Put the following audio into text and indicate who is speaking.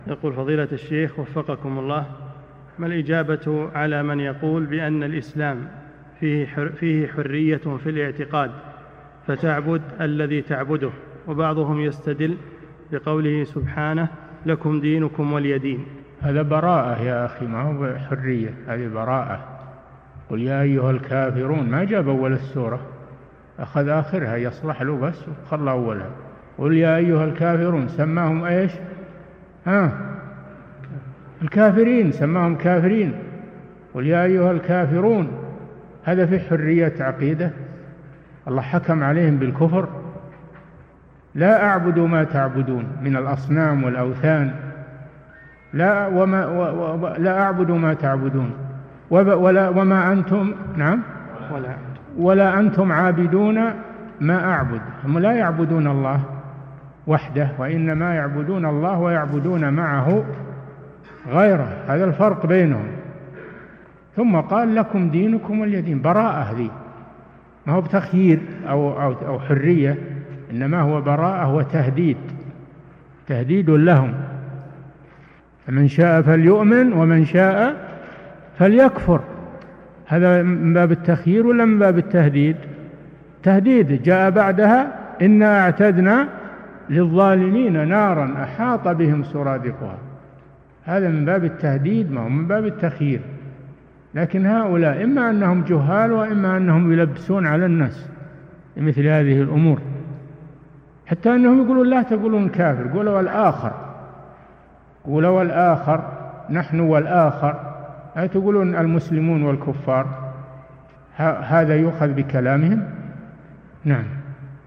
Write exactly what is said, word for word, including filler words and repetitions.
Speaker 1: يقول فضيلة الشيخ وفقكم الله، ما الإجابة على من يقول بأن الإسلام فيه, حر فيه حرية في الاعتقاد فتعبد الذي تعبده، وبعضهم يستدل بقوله سبحانه لكم دينكم ولي دين؟
Speaker 2: هذا براءة يا أخي، ما هو حرية، هذه براءة. قل يا أيها الكافرون، ما جاب أول السورة، أخذ آخرها يصلح له بس وخلى أولها. قل يا أيها الكافرون، سماهم إيش؟ ها الكافرين، سماهم كافرين. قل يا أيها الكافرون، هذا في حرية عقيدة؟ الله حكم عليهم بالكفر. لا أعبد ما تعبدون من الأصنام والأوثان، لا وما و و لا أعبد ما تعبدون ولا وما أنتم نعم
Speaker 1: ولا
Speaker 2: ولا أنتم عابدون ما أعبد. هم لا يعبدون الله وحده، وإنما يعبدون الله ويعبدون معه غيره، هذا الفرق بينهم. ثم قال لكم دينكم ولي دين، براءة ذي، ما هو بتخيير أو, أو, أو حرية، إنما هو براءة وتهديد، تهديد لهم. فمن شاء فليؤمن ومن شاء فليكفر. هذا من باب التخيير ولا من باب التهديد؟ تهديد جاء بعدها إنا أعتدنا للظالمين نارا أحاط بهم سرادقها، هذا من باب التهديد، ما هو من باب التخيير. لكن هؤلاء إما أنهم جهال وإما أنهم يلبسون على الناس مثل هذه الأمور، حتى أنهم يقولون لا تقولون كافر، قولوا الآخر، قولوا والآخر، نحن والآخر، لا تقولون المسلمون والكفار. هذا يؤخذ بكلامهم. نعم.